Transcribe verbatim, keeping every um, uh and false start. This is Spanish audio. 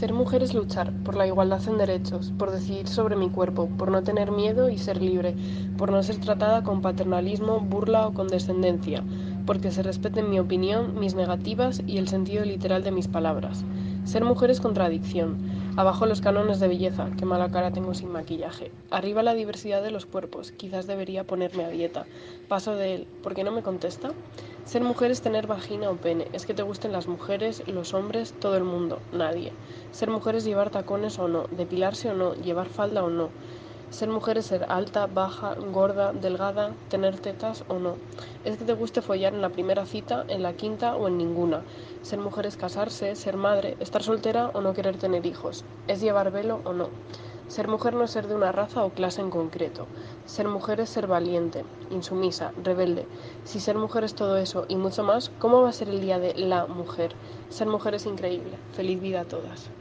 Ser mujer es luchar por la igualdad en derechos, por decidir sobre mi cuerpo, por no tener miedo y ser libre, por no ser tratada con paternalismo, burla o condescendencia, porque se respeten mi opinión, mis negativas y el sentido literal de mis palabras. Ser mujer es contradicción. Abajo los cánones de belleza, qué mala cara tengo sin maquillaje. Arriba la diversidad de los cuerpos, quizás debería ponerme a dieta. Paso de él, ¿por qué no me contesta? Ser mujer es tener vagina o pene, es que te gusten las mujeres, los hombres, todo el mundo, nadie. Ser mujer es llevar tacones o no, depilarse o no, llevar falda o no. Ser mujer es ser alta, baja, gorda, delgada, tener tetas o no. Es que te guste follar en la primera cita, en la quinta o en ninguna. Ser mujer es casarse, ser madre, estar soltera o no querer tener hijos. Es llevar velo o no. Ser mujer no es ser de una raza o clase en concreto. Ser mujer es ser valiente, insumisa, rebelde. Si ser mujer es todo eso y mucho más, ¿cómo va a ser el día de la mujer? Ser mujer es increíble. Feliz vida a todas.